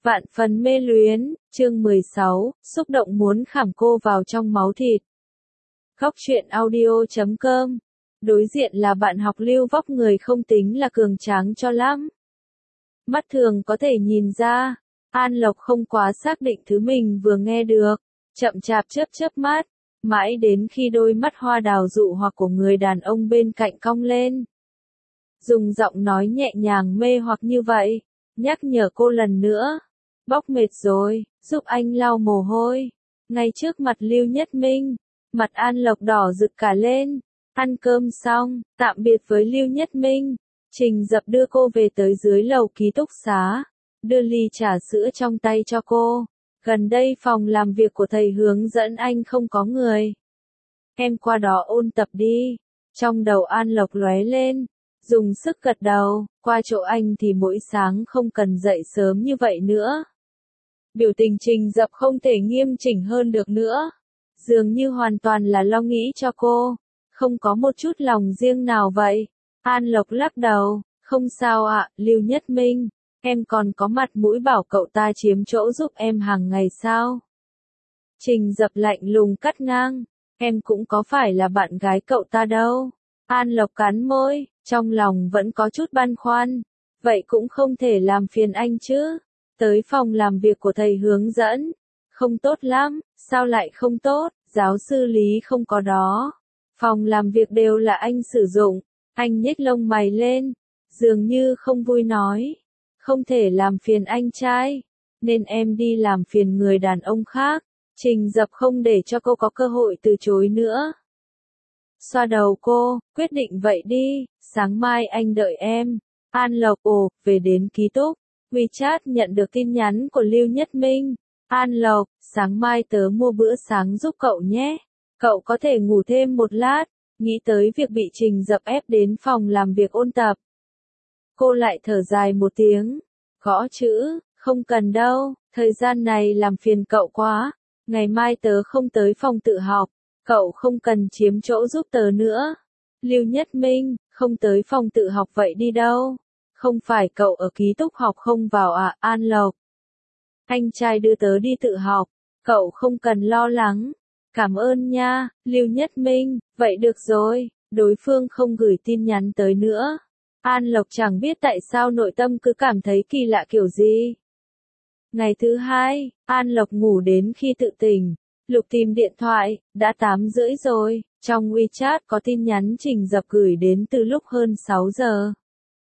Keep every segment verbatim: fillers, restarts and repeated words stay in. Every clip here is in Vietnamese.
Vạn phần mê luyến, chương mười sáu, xúc động muốn khảm cô vào trong máu thịt. Góc truyện audio chấm com. Đối diện là bạn học Lưu, vóc người không tính là cường tráng cho lắm. Mắt thường có thể nhìn ra, An Lộc không quá xác định thứ mình vừa nghe được, chậm chạp chớp chớp mắt, mãi đến khi đôi mắt hoa đào dụ hoặc của người đàn ông bên cạnh cong lên. Dùng giọng nói nhẹ nhàng mê hoặc như vậy, nhắc nhở cô lần nữa. Bóc mệt rồi, giúp anh lau mồ hôi. Ngay trước mặt Lưu Nhất Minh, mặt An Lộc đỏ rực cả lên. Ăn cơm xong, tạm biệt với Lưu Nhất Minh, Trình Dập đưa cô về tới dưới lầu ký túc xá, đưa ly trà sữa trong tay cho cô. Gần đây phòng làm việc của thầy hướng dẫn anh không có người. Em qua đó ôn tập đi. Trong đầu An Lộc lóe lên, dùng sức gật đầu, qua chỗ anh thì mỗi sáng không cần dậy sớm như vậy nữa. Biểu tình Trình Dập không thể nghiêm chỉnh hơn được nữa. Dường như hoàn toàn là lo nghĩ cho cô, không có một chút lòng riêng nào vậy. An Lộc lắc đầu, không sao ạ, Lưu Nhất Minh, em còn có mặt mũi bảo cậu ta chiếm chỗ giúp em hàng ngày sao? Trình Dập lạnh lùng cắt ngang, em cũng có phải là bạn gái cậu ta đâu. An Lộc cắn môi, trong lòng vẫn có chút băn khoăn, vậy cũng không thể làm phiền anh chứ. Tới phòng làm việc của thầy hướng dẫn, không tốt lắm, sao lại không tốt, giáo sư Lý không có đó. Phòng làm việc đều là anh sử dụng, anh nhếch lông mày lên, dường như không vui nói, không thể làm phiền anh trai, nên em đi làm phiền người đàn ông khác. Trình Dập không để cho cô có cơ hội từ chối nữa. Xoa đầu cô, quyết định vậy đi, sáng mai anh đợi em. An Lộc ồ, về đến ký túc. WeChat nhận được tin nhắn của Lưu Nhất Minh. An Lộc, sáng mai tớ mua bữa sáng giúp cậu nhé. Cậu có thể ngủ thêm một lát. Nghĩ tới việc bị Trình Dập ép đến phòng làm việc ôn tập, cô lại thở dài một tiếng. Gõ chữ, không cần đâu, thời gian này làm phiền cậu quá. Ngày mai tớ không tới phòng tự học, cậu không cần chiếm chỗ giúp tớ nữa. Lưu Nhất Minh, không tới phòng tự học vậy đi đâu? Không phải cậu ở ký túc học không vào à, An Lộc? Anh trai đưa tớ đi tự học, cậu không cần lo lắng. Cảm ơn nha, Lưu Nhất Minh, vậy được rồi, đối phương không gửi tin nhắn tới nữa. An Lộc chẳng biết tại sao nội tâm cứ cảm thấy kỳ lạ kiểu gì. Ngày thứ hai, An Lộc ngủ đến khi tự tỉnh, lục tìm điện thoại, đã tám rưỡi rồi, trong WeChat có tin nhắn Trình Dập gửi đến từ lúc hơn sáu giờ.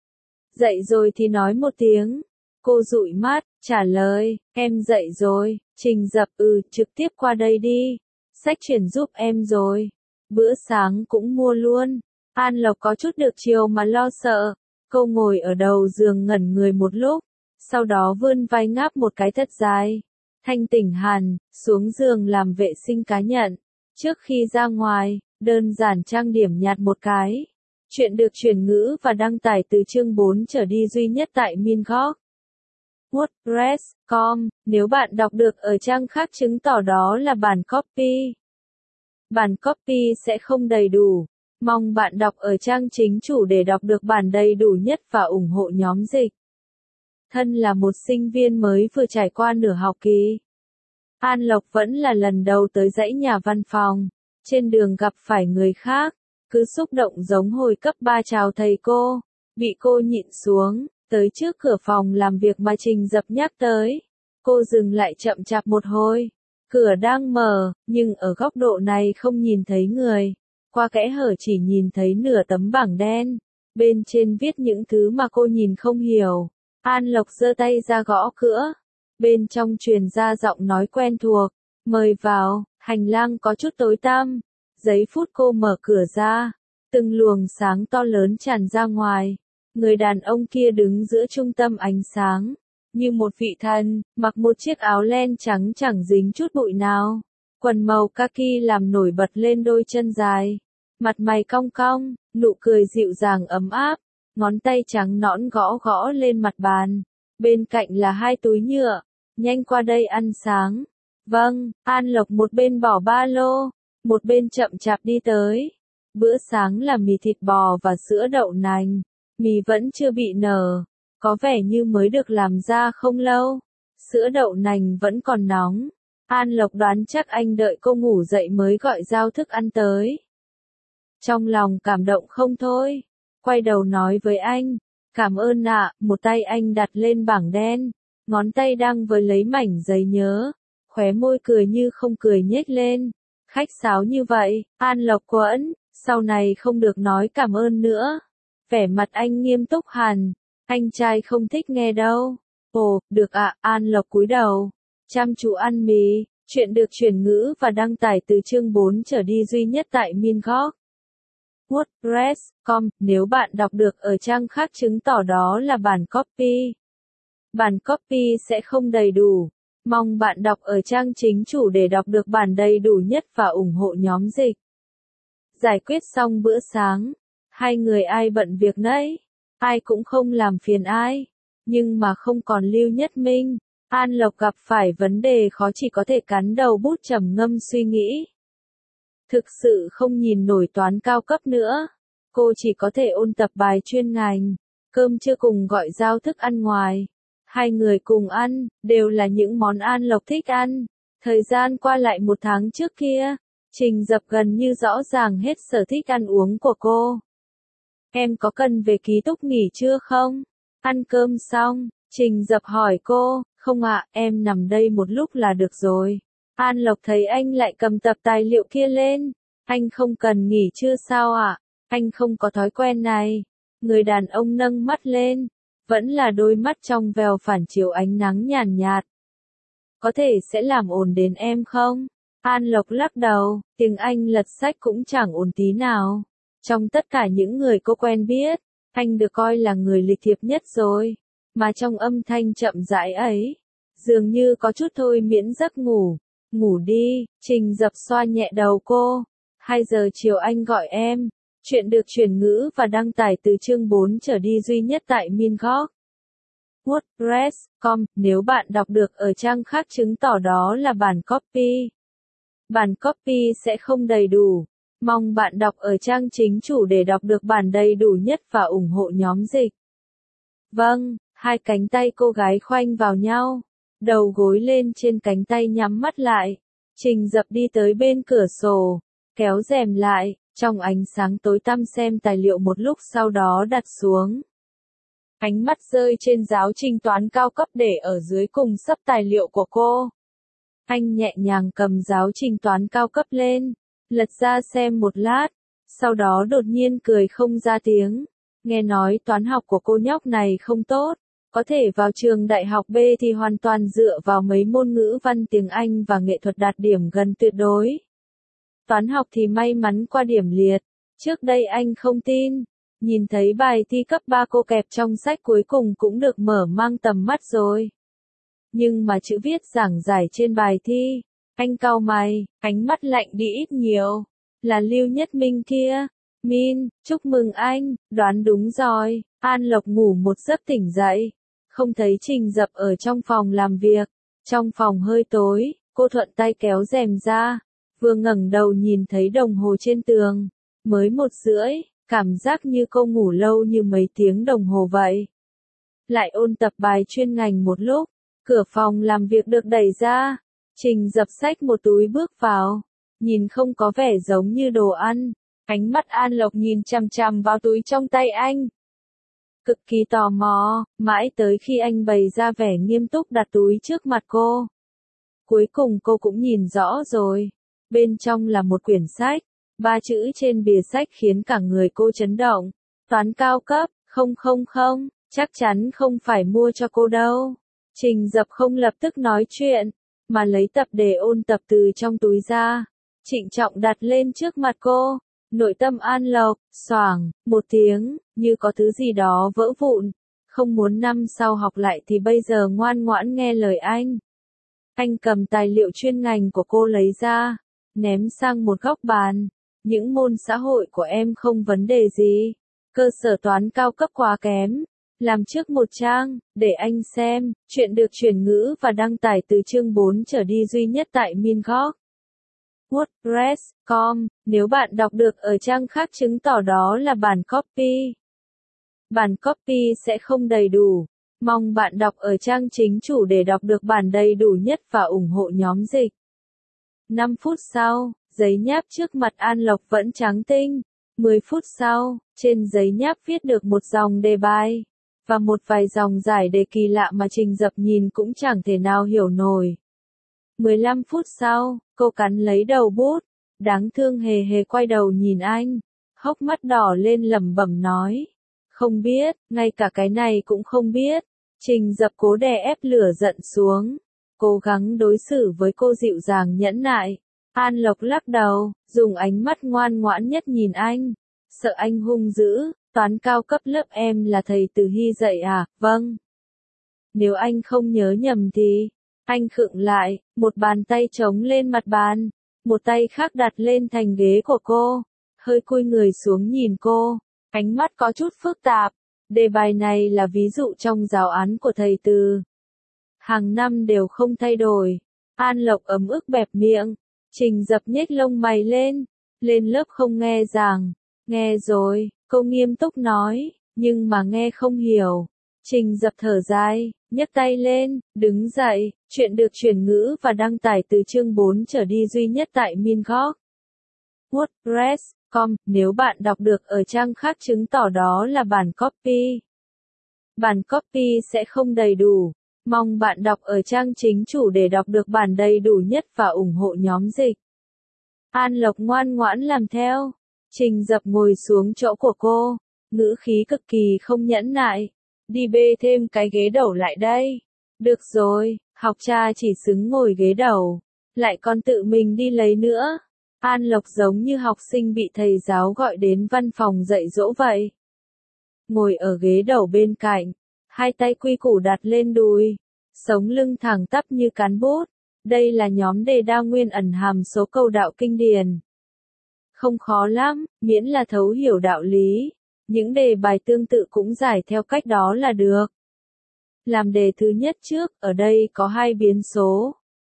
Dậy rồi thì nói một tiếng. Cô dụi mắt, trả lời, em dậy rồi. Trình Dập, ừ, trực tiếp qua đây đi. Sách chuyển giúp em rồi. Bữa sáng cũng mua luôn. An Lộc có chút được chiều mà lo sợ. Cô ngồi ở đầu giường ngẩn người một lúc, sau đó vươn vai ngáp một cái thật dài. Thanh tỉnh hẳn, xuống giường làm vệ sinh cá nhân. Trước khi ra ngoài, đơn giản trang điểm nhạt một cái. Chuyện được chuyển ngữ và đăng tải từ chương bốn trở đi duy nhất tại Minhok. WordPress chấm com, nếu bạn đọc được ở trang khác chứng tỏ đó là bản copy. Bản copy sẽ không đầy đủ. Mong bạn đọc ở trang chính chủ để đọc được bản đầy đủ nhất và ủng hộ nhóm dịch. Thân là một sinh viên mới vừa trải qua nửa học kỳ, An Lộc vẫn là lần đầu tới dãy nhà văn phòng. Trên đường gặp phải người khác, cứ xúc động giống hồi cấp ba chào thầy cô, bị cô nhịn xuống. Tới trước cửa phòng làm việc mà Trình Dập nhắc tới, cô dừng lại chậm chạp một hồi. Cửa đang mở, nhưng ở góc độ này không nhìn thấy người. Qua kẽ hở chỉ nhìn thấy nửa tấm bảng đen, bên trên viết những thứ mà cô nhìn không hiểu. An Lộc giơ tay ra gõ cửa, bên trong truyền ra giọng nói quen thuộc, mời vào. Hành lang có chút tối tăm, giây phút cô mở cửa ra, từng luồng sáng to lớn tràn ra ngoài. Người đàn ông kia đứng giữa trung tâm ánh sáng, như một vị thần, mặc một chiếc áo len trắng chẳng dính chút bụi nào. Quần màu kaki làm nổi bật lên đôi chân dài. Mặt mày cong cong, nụ cười dịu dàng ấm áp, ngón tay trắng nõn gõ gõ lên mặt bàn. Bên cạnh là hai túi nhựa, nhanh qua đây ăn sáng. Vâng, An Lộc một bên bỏ ba lô, một bên chậm chạp đi tới. Bữa sáng là mì thịt bò và sữa đậu nành. Mì vẫn chưa bị nở, có vẻ như mới được làm ra không lâu. sữa đậu nành vẫn còn nóng. An Lộc đoán chắc anh đợi cô ngủ dậy mới gọi giao thức ăn tới. Trong lòng cảm động không thôi. Quay đầu nói với anh, cảm ơn ạ, một tay anh đặt lên bảng đen, ngón tay đang với lấy mảnh giấy nhớ, khóe môi cười như không cười nhếch lên. Khách sáo như vậy, An Lộc quẫn, sau này không được nói cảm ơn nữa. Vẻ mặt anh nghiêm túc hẳn, anh trai không thích nghe đâu. Ồ, được ạ, An Lộc cúi đầu, chăm chú ăn mì. Chuyện được chuyển ngữ và đăng tải từ chương bốn trở đi duy nhất tại Minhok. WordPress chấm com. Nếu bạn đọc được ở trang khác chứng tỏ đó là bản copy. Bản copy sẽ không đầy đủ. Mong bạn đọc ở trang chính chủ để đọc được bản đầy đủ nhất và ủng hộ nhóm dịch. Giải quyết xong bữa sáng, hai người ai bận việc nấy, ai cũng không làm phiền ai. Nhưng mà không còn Lưu Nhất Minh, An Lộc gặp phải vấn đề khó chỉ có thể cắn đầu bút trầm ngâm suy nghĩ. Thực sự không nhìn nổi toán cao cấp nữa. Cô chỉ có thể ôn tập bài chuyên ngành. Cơm trưa cùng gọi giao thức ăn ngoài. Hai người cùng ăn, đều là những món An Lộc thích ăn. Thời gian qua lại một tháng trước kia, Trình Dập gần như rõ ràng hết sở thích ăn uống của cô. Em có cần về ký túc nghỉ trưa không? Ăn cơm xong, Trình Dập hỏi cô, không ạ, em nằm đây một lúc là được rồi. An Lộc thấy anh lại cầm tập tài liệu kia lên. Anh không cần nghỉ trưa sao ạ? Anh không có thói quen này. Người đàn ông nâng mắt lên. Vẫn là đôi mắt trong veo phản chiếu ánh nắng nhàn nhạt. Có thể sẽ làm ồn đến em không? An Lộc lắc đầu, tiếng Anh lật sách cũng chẳng ồn tí nào. Trong tất cả những người cô quen biết, anh được coi là người lịch thiệp nhất rồi. Mà trong âm thanh chậm rãi ấy, dường như có chút thôi miễn giấc ngủ. Ngủ đi, Trình Dập xoa nhẹ đầu cô. Hai giờ chiều anh gọi em. Chuyện được chuyển ngữ và đăng tải từ chương bốn trở đi duy nhất tại Minhok. WordPress chấm com. Nếu bạn đọc được ở trang khác chứng tỏ đó là bản copy. Bản copy sẽ không đầy đủ. Mong bạn đọc ở trang chính chủ để đọc được bản đầy đủ nhất và ủng hộ nhóm dịch. Vâng, hai cánh tay cô gái khoanh vào nhau. Đầu gối lên trên cánh tay nhắm mắt lại. Trình Dập đi tới bên cửa sổ, kéo rèm lại, trong ánh sáng tối tăm xem tài liệu một lúc sau đó đặt xuống. Ánh mắt rơi trên giáo trình toán cao cấp để ở dưới cùng sấp tài liệu của cô. Anh nhẹ nhàng cầm giáo trình toán cao cấp lên, lật ra xem một lát, sau đó đột nhiên cười không ra tiếng. Nghe nói toán học của cô nhóc này không tốt. Có thể vào trường đại học B thì hoàn toàn dựa vào mấy môn ngữ văn tiếng Anh và nghệ thuật đạt điểm gần tuyệt đối. Toán học thì may mắn qua điểm liệt. Trước đây anh không tin. Nhìn thấy bài thi cấp ba cô kẹp trong sách cuối cùng cũng được mở mang tầm mắt rồi. Nhưng mà chữ viết giảng giải trên bài thi. Anh cau mày, ánh mắt lạnh đi ít nhiều. Là Lưu Nhất Minh kia. Min, chúc mừng anh, đoán đúng rồi. An Lộc ngủ một giấc tỉnh dậy. Không thấy Trình Dập ở trong phòng làm việc. Trong phòng hơi tối, cô thuận tay kéo rèm ra. Vừa ngẩng đầu nhìn thấy đồng hồ trên tường. Mới một rưỡi, cảm giác như cô ngủ lâu như mấy tiếng đồng hồ vậy. Lại ôn tập bài chuyên ngành một lúc, cửa phòng làm việc được đẩy ra. Trình Dập xách một túi bước vào. Nhìn không có vẻ giống như đồ ăn. Ánh mắt An Lộc nhìn chằm chằm vào túi trong tay anh. Cực kỳ tò mò, mãi tới khi anh bày ra vẻ nghiêm túc đặt túi trước mặt cô. Cuối cùng cô cũng nhìn rõ rồi. Bên trong là một quyển sách. Ba chữ trên bìa sách khiến cả người cô chấn động. Toán cao cấp, không không không, chắc chắn không phải mua cho cô đâu. Trình Dập không lập tức nói chuyện, mà lấy tập để ôn tập từ trong túi ra. Trịnh trọng đặt lên trước mặt cô. Nội tâm An Lộc, xoảng, một tiếng, như có thứ gì đó vỡ vụn. Không muốn năm sau học lại thì bây giờ ngoan ngoãn nghe lời anh. Anh cầm tài liệu chuyên ngành của cô lấy ra, ném sang một góc bàn. Những môn xã hội của em không vấn đề gì. Cơ sở toán cao cấp quá kém. Làm trước một trang, để anh xem. Chuyện được chuyển ngữ và đăng tải từ chương bốn trở đi duy nhất tại Minhok. WordPress chấm com. Nếu bạn đọc được ở trang khác chứng tỏ đó là bản copy. Bản copy sẽ không đầy đủ. Mong bạn đọc ở trang chính chủ để đọc được bản đầy đủ nhất và ủng hộ nhóm dịch. năm phút sau, giấy nháp trước mặt An Lộc vẫn trắng tinh. mười phút sau, trên giấy nháp viết được một dòng đề bài, và một vài dòng giải đề kỳ lạ mà Trình Dập nhìn cũng chẳng thể nào hiểu nổi. mười lăm phút sau, cô cắn lấy đầu bút, đáng thương hề hề quay đầu nhìn anh, hốc mắt đỏ lên lẩm bẩm nói. Không biết, ngay cả cái này cũng không biết. Trình Dập cố đè ép lửa giận xuống, cố gắng đối xử với cô dịu dàng nhẫn nại. An Lộc lắc đầu, dùng ánh mắt ngoan ngoãn nhất nhìn anh, sợ anh hung dữ. Toán cao cấp lớp em là thầy Từ Hy dạy à? Vâng. Nếu anh không nhớ nhầm thì, anh khựng lại, một bàn tay chống lên mặt bàn, một tay khác đặt lên thành ghế của cô, hơi cúi người xuống nhìn cô, ánh mắt có chút phức tạp. Đề bài này là ví dụ trong giáo án của thầy Từ. Hàng năm đều không thay đổi. An Lộc ấm ức bẹp miệng. Trình Dập nhếch lông mày lên. Lên lớp không nghe giảng. Nghe rồi, cô nghiêm túc nói, nhưng mà nghe không hiểu. Trình Dập thở dài, nhấc tay lên, đứng dậy, chuyện được chuyển ngữ và đăng tải từ chương bốn trở đi duy nhất tại Minhawk. WordPress chấm com, nếu bạn đọc được ở trang khác chứng tỏ đó là bản copy. Bản copy sẽ không đầy đủ. Mong bạn đọc ở trang chính chủ để đọc được bản đầy đủ nhất và ủng hộ nhóm dịch. An Lộc ngoan ngoãn làm theo. Trình Dập ngồi xuống chỗ của cô, ngữ khí cực kỳ không nhẫn nại. Đi bê thêm cái ghế đầu lại đây. Được rồi, học cha chỉ xứng ngồi ghế đầu. Lại còn tự mình đi lấy nữa. An Lộc giống như học sinh bị thầy giáo gọi đến văn phòng dạy dỗ vậy. Ngồi ở ghế đầu bên cạnh, hai tay quy củ đặt lên đùi, sống lưng thẳng tắp như cán bút. Đây là nhóm đề đa nguyên ẩn hàm số câu đạo kinh điển. Không khó lắm, miễn là thấu hiểu đạo lý. Những đề bài tương tự cũng giải theo cách đó là được. Làm đề thứ nhất trước, ở đây có hai biến số.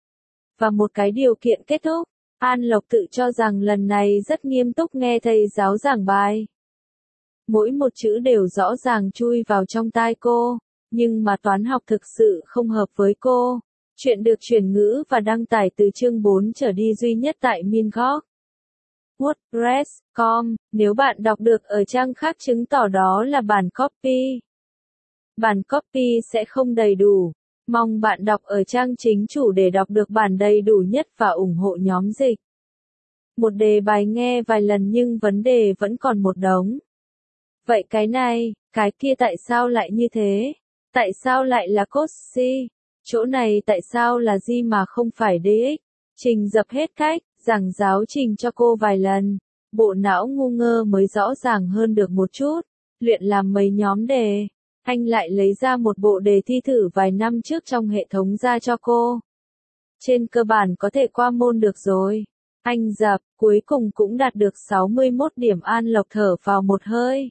Và một cái điều kiện kết thúc. An Lộc tự cho rằng lần này rất nghiêm túc nghe thầy giáo giảng bài. Mỗi một chữ đều rõ ràng chui vào trong tai cô, nhưng mà toán học thực sự không hợp với cô. Chuyện được chuyển ngữ và đăng tải từ chương bốn trở đi duy nhất tại Minhawk. WordPress chấm com, nếu bạn đọc được ở trang khác chứng tỏ đó là bản copy. Bản copy sẽ không đầy đủ. Mong bạn đọc ở trang chính chủ để đọc được bản đầy đủ nhất và ủng hộ nhóm dịch. Một đề bài nghe vài lần nhưng vấn đề vẫn còn một đống. Vậy cái này, cái kia tại sao lại như thế? Tại sao lại là cos-xi? Chỗ này tại sao là gì mà không phải dx? Trình Dập hết cách, giảng giáo trình cho cô vài lần. Bộ não ngu ngơ mới rõ ràng hơn được một chút. Luyện làm mấy nhóm đề. Anh lại lấy ra một bộ đề thi thử vài năm trước trong hệ thống ra cho cô. Trên cơ bản có thể qua môn được rồi. Anh Dập, cuối cùng cũng đạt được sáu mươi mốt điểm. An Lộc thở vào một hơi.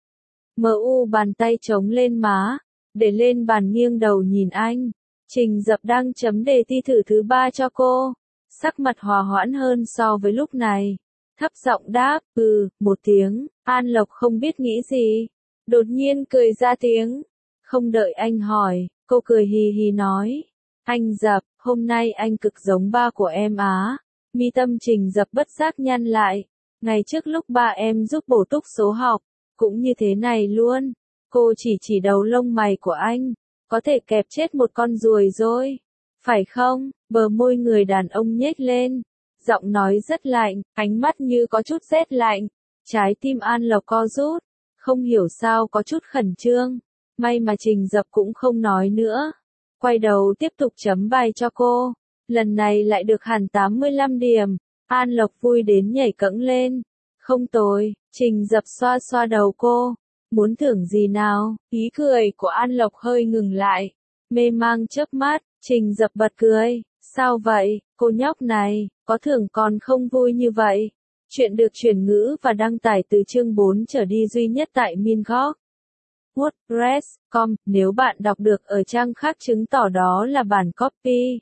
em u bàn tay chống lên má, để lên bàn nghiêng đầu nhìn anh. Trình Dập đang chấm đề thi thử thứ ba cho cô. Sắc mặt hòa hoãn hơn so với lúc này. Thấp giọng đáp, ừ, một tiếng. An Lộc không biết nghĩ gì. Đột nhiên cười ra tiếng. Không đợi anh hỏi, cô cười hì hì nói. Anh Dập, hôm nay anh cực giống ba của em á. Mi tâm Trình Dập bất giác nhăn lại. Ngày trước lúc ba em giúp bổ túc số học, cũng như thế này luôn. Cô chỉ chỉ đầu lông mày của anh. Có thể kẹp chết một con ruồi rồi. Phải không? Bờ môi người đàn ông nhếch lên. Giọng nói rất lạnh, ánh mắt như có chút rét lạnh. Trái tim An Lộc co rút. Không hiểu sao có chút khẩn trương. May mà Trình Dập cũng không nói nữa. Quay đầu tiếp tục chấm bài cho cô. Lần này lại được hẳn tám mươi lăm điểm. An Lộc vui đến nhảy cẫng lên. Không tồi, Trình Dập xoa xoa đầu cô. Muốn thưởng gì nào? Ý cười của An Lộc hơi ngừng lại. Mê mang chớp mắt, Trình Dập bật cười. Sao vậy, cô nhóc này, có thưởng còn không vui như vậy? Chuyện được chuyển ngữ và đăng tải từ chương bốn trở đi duy nhất tại Minhawk. WordPress chấm com, nếu bạn đọc được ở trang khác chứng tỏ đó là bản copy.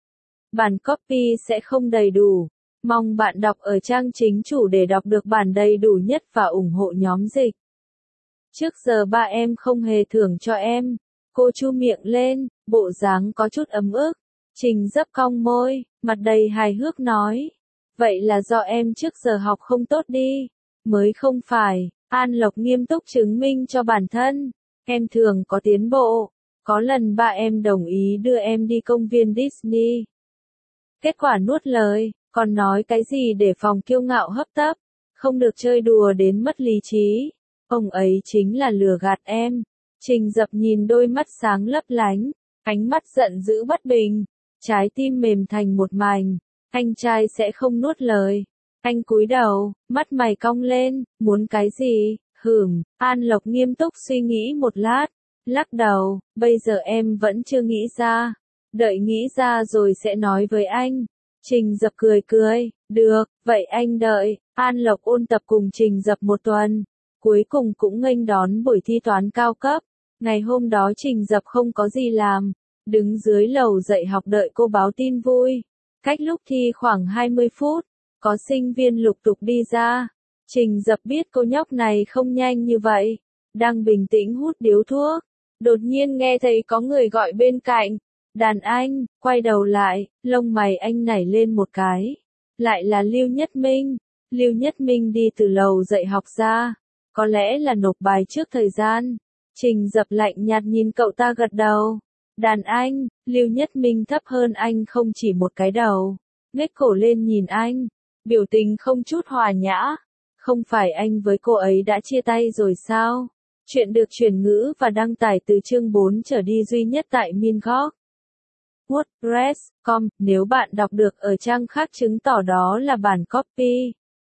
Bản copy sẽ không đầy đủ. Mong bạn đọc ở trang chính chủ để đọc được bản đầy đủ nhất và ủng hộ nhóm dịch. Trước giờ ba em không hề thưởng cho em. Cô chu miệng lên, bộ dáng có chút ấm ức. Trình Dập cong môi, mặt đầy hài hước nói. Vậy là do em trước giờ học không tốt đi. Mới không phải, An Lộc nghiêm túc chứng minh cho bản thân. Em thường có tiến bộ. Có lần ba em đồng ý đưa em đi công viên Disney. Kết quả nuốt lời, còn nói cái gì để phòng kiêu ngạo hấp tấp. Không được chơi đùa đến mất lý trí. Ông ấy chính là lừa gạt em. Trình Dập nhìn đôi mắt sáng lấp lánh, ánh mắt giận dữ bất bình, trái tim mềm thành một mảnh. Anh trai sẽ không nuốt lời. Anh cúi đầu, mắt mày cong lên, muốn cái gì? Hửm, An Lộc nghiêm túc suy nghĩ một lát, lắc đầu, bây giờ em vẫn chưa nghĩ ra. Đợi nghĩ ra rồi sẽ nói với anh. Trình Dập cười cười, được, vậy anh đợi. An Lộc ôn tập cùng Trình Dập một tuần, cuối cùng cũng nghênh đón buổi thi toán cao cấp. Ngày hôm đó Trình Dập không có gì làm, đứng dưới lầu dạy học đợi cô báo tin vui. Cách lúc thi khoảng hai mươi phút, có sinh viên lục tục đi ra. Trình Dập biết cô nhóc này không nhanh như vậy, đang bình tĩnh hút điếu thuốc. Đột nhiên nghe thấy có người gọi bên cạnh. Đàn Anh, quay đầu lại, lông mày anh nảy lên một cái. Lại là Lưu Nhất Minh. Lưu Nhất Minh đi từ lầu dạy học ra. Có lẽ là nộp bài trước thời gian. Trình Dập lạnh nhạt nhìn cậu ta gật đầu. Đàn Anh, Lưu Nhất Minh thấp hơn anh không chỉ một cái đầu. Ngếch cổ lên nhìn anh. Biểu tình không chút hòa nhã. Không phải anh với cô ấy đã chia tay rồi sao? Chuyện được chuyển ngữ và đăng tải từ chương bốn trở đi duy nhất tại Minhok. WordPress chấm com, nếu bạn đọc được ở trang khác chứng tỏ đó là bản copy.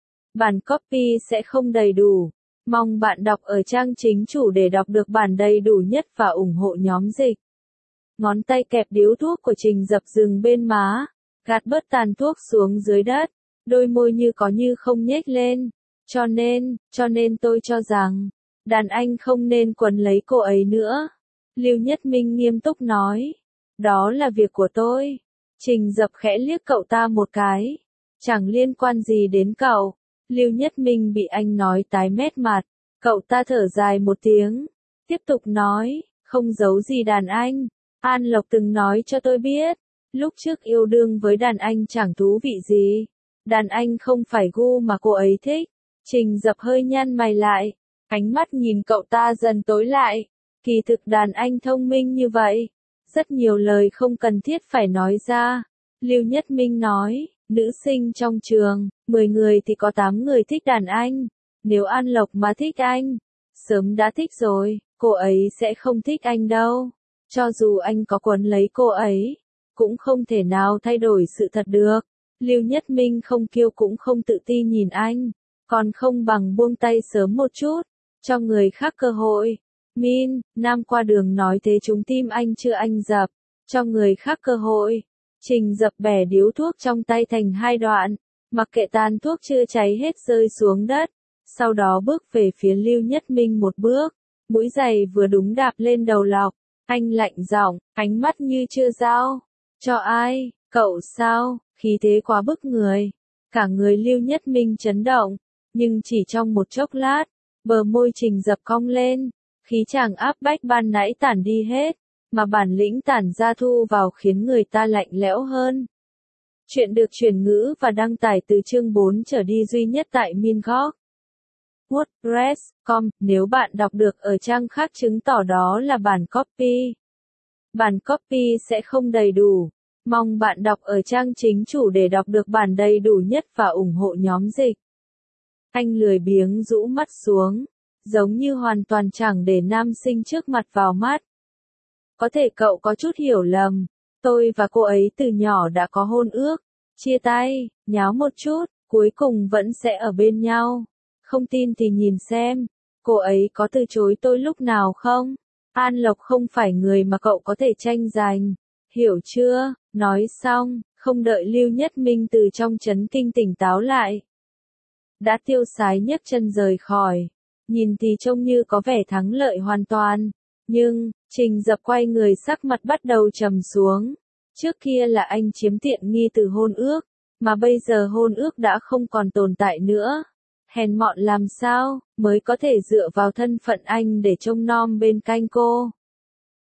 Bản copy sẽ không đầy đủ. Mong bạn đọc ở trang chính chủ để đọc được bản đầy đủ nhất và ủng hộ nhóm dịch. Ngón tay kẹp điếu thuốc của Trình Dập dừng bên má, gạt bớt tàn thuốc xuống dưới đất, đôi môi như có như không nhếch lên. Cho nên, cho nên tôi cho rằng, đàn anh không nên quấn lấy cô ấy nữa. Lưu Nhất Minh nghiêm túc nói. Đó là việc của tôi. Trình Dập khẽ liếc cậu ta một cái. Chẳng liên quan gì đến cậu. Lưu Nhất Minh bị anh nói tái mét mặt. Cậu ta thở dài một tiếng. Tiếp tục nói, không giấu gì đàn anh. An Lộc từng nói cho tôi biết. Lúc trước yêu đương với đàn anh chẳng thú vị gì. Đàn anh không phải gu mà cô ấy thích. Trình Dập hơi nhăn mày lại. Ánh mắt nhìn cậu ta dần tối lại. Kỳ thực đàn anh thông minh như vậy. Rất nhiều lời không cần thiết phải nói ra. Lưu Nhất Minh nói, nữ sinh trong trường, mười người thì có tám người thích đàn anh. Nếu An Lộc mà thích anh, sớm đã thích rồi, cô ấy sẽ không thích anh đâu. Cho dù anh có quấn lấy cô ấy, cũng không thể nào thay đổi sự thật được. Lưu Nhất Minh không kiêu cũng không tự ti nhìn anh, còn không bằng buông tay sớm một chút, cho người khác cơ hội. Min, Nam qua đường nói thế trúng tim anh chưa anh Dập, cho người khác cơ hội. Trình Dập bẻ điếu thuốc trong tay thành hai đoạn, mặc kệ tàn thuốc chưa cháy hết rơi xuống đất, sau đó bước về phía Lưu Nhất Minh một bước, mũi giày vừa đúng đạp lên đầu lọc, anh lạnh giọng, ánh mắt như chưa dao. Cho ai, cậu sao, khí thế quá bức người. Cả người Lưu Nhất Minh chấn động, nhưng chỉ trong một chốc lát, bờ môi Trình Dập cong lên. Khí chàng áp bách ban nãy tản đi hết, mà bản lĩnh tản ra thu vào khiến người ta lạnh lẽo hơn. Chuyện được chuyển ngữ và đăng tải từ chương bốn trở đi duy nhất tại Minhok. WordPress chấm com, nếu bạn đọc được ở trang khác chứng tỏ đó là bản copy. Bản copy sẽ không đầy đủ. Mong bạn đọc ở trang chính chủ để đọc được bản đầy đủ nhất và ủng hộ nhóm dịch. Anh lười biếng rũ mắt xuống. Giống như hoàn toàn chẳng để nam sinh trước mặt vào mắt. Có thể cậu có chút hiểu lầm. Tôi và cô ấy từ nhỏ đã có hôn ước. Chia tay, nháo một chút, cuối cùng vẫn sẽ ở bên nhau. Không tin thì nhìn xem. Cô ấy có từ chối tôi lúc nào không? An Lộc không phải người mà cậu có thể tranh giành. Hiểu chưa? Nói xong, không đợi Lưu Nhất Minh từ trong chấn kinh tỉnh táo lại. Đã tiêu sái nhấc chân rời khỏi. Nhìn thì trông như có vẻ thắng lợi hoàn toàn. Nhưng, Trình Dập quay người sắc mặt bắt đầu trầm xuống. Trước kia là anh chiếm tiện nghi từ hôn ước, mà bây giờ hôn ước đã không còn tồn tại nữa. Hèn mọn làm sao, mới có thể dựa vào thân phận anh để trông nom bên cạnh cô.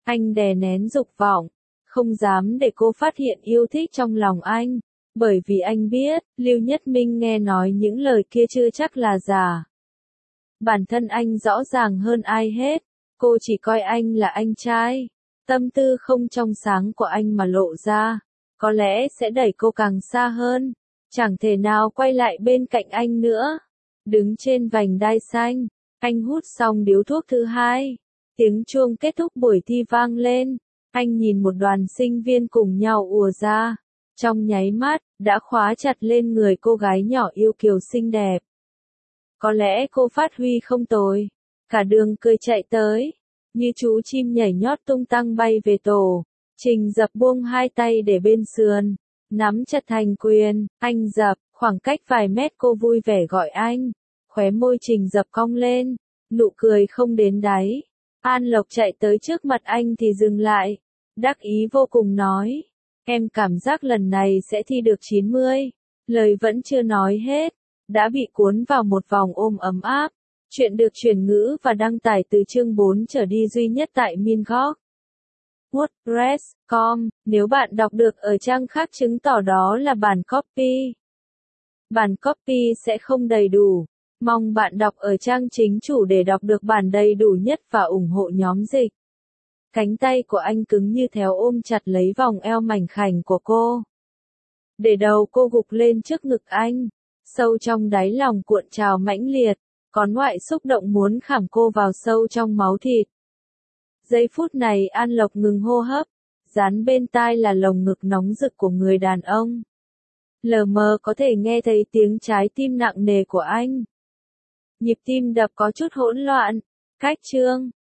Anh đè nén dục vọng, không dám để cô phát hiện yêu thích trong lòng anh, bởi vì anh biết, Lưu Nhất Minh nghe nói những lời kia chưa chắc là giả. Bản thân anh rõ ràng hơn ai hết, cô chỉ coi anh là anh trai. Tâm tư không trong sáng của anh mà lộ ra, có lẽ sẽ đẩy cô càng xa hơn, chẳng thể nào quay lại bên cạnh anh nữa. Đứng trên vành đai xanh, anh hút xong điếu thuốc thứ hai, tiếng chuông kết thúc buổi thi vang lên, anh nhìn một đoàn sinh viên cùng nhau ùa ra, trong nháy mắt, đã khóa chặt lên người cô gái nhỏ yêu kiều xinh đẹp. Có lẽ cô phát huy không tồi, cả đường cười chạy tới, như chú chim nhảy nhót tung tăng bay về tổ. Trình Dập buông hai tay để bên sườn, nắm chặt thành quyền, anh Dập, khoảng cách vài mét cô vui vẻ gọi anh, khóe môi Trình Dập cong lên, nụ cười không đến đáy. An Lộc chạy tới trước mặt anh thì dừng lại, đắc ý vô cùng nói, em cảm giác lần này sẽ thi được chín mươi, lời vẫn chưa nói hết, đã bị cuốn vào một vòng ôm ấm áp. Chuyện được chuyển ngữ và đăng tải từ chương bốn trở đi duy nhất tại Minhok. WordPress chấm com, nếu bạn đọc được ở trang khác chứng tỏ đó là bản copy. Bản copy sẽ không đầy đủ. Mong bạn đọc ở trang chính chủ để đọc được bản đầy đủ nhất và ủng hộ nhóm dịch. Cánh tay của anh cứng như théo ôm chặt lấy vòng eo mảnh khảnh của cô. Để đầu cô gục lên trước ngực anh, sâu trong đáy lòng cuộn trào mãnh liệt. Có ngoại xúc động muốn khảm cô vào sâu trong máu thịt. Giây phút này An Lộc ngừng hô hấp, dán bên tai là lồng ngực nóng rực của người đàn ông. Lờ mờ có thể nghe thấy tiếng trái tim nặng nề của anh. Nhịp tim đập có chút hỗn loạn. Cách chương